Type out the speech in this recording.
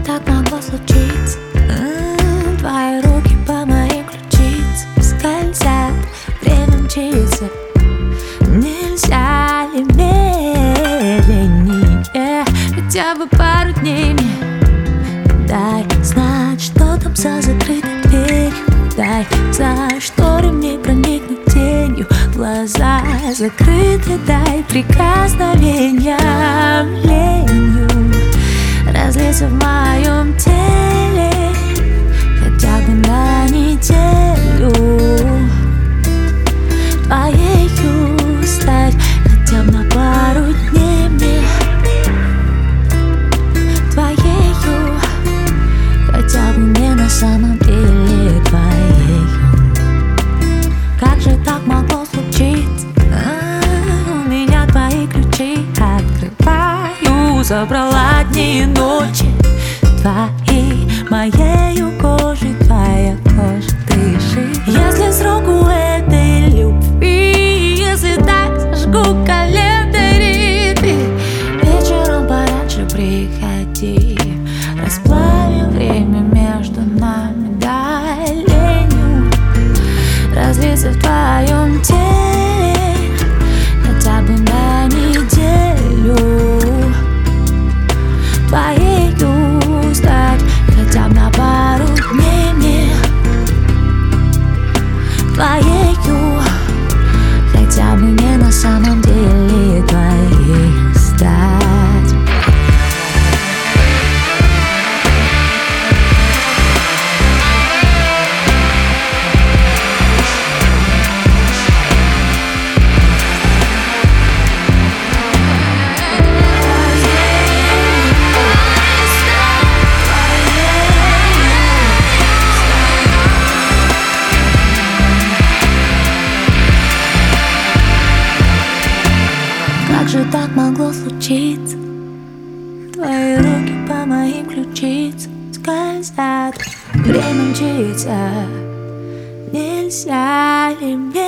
так могло случиться? Твои руки по моим ключицам скользят, время мчится. Нельзя ли медленнее, хотя бы пару дней мне? Дай знать, что там за закрытой дверью. Дай за шторами проникнуть тенью. Глаза закрыты, дай прикосновения ленью разлиться в моем теле хотя бы на неделю. Твоею стать хотя бы на пару дней мне. Твоею хотя бы не на самом деле твоею. Как же так могло случиться? У меня твои ключи открываю. Забрала дни и ночи твои моею кожей, твоя кожа дышит. Если срок у этой любви, если так зажгу календари, ты вечером пораньше приходи, расплавим время между нами, дай ленью разлиться в твоем теле хотя бы на неделю. Твоею стать хотя бы на пару дней мне. Твоею хотя бы не на самом деле твоей стать. Как же так могло случиться? Твои руки по моим ключицам скользят, время мчится. Нельзя ли мне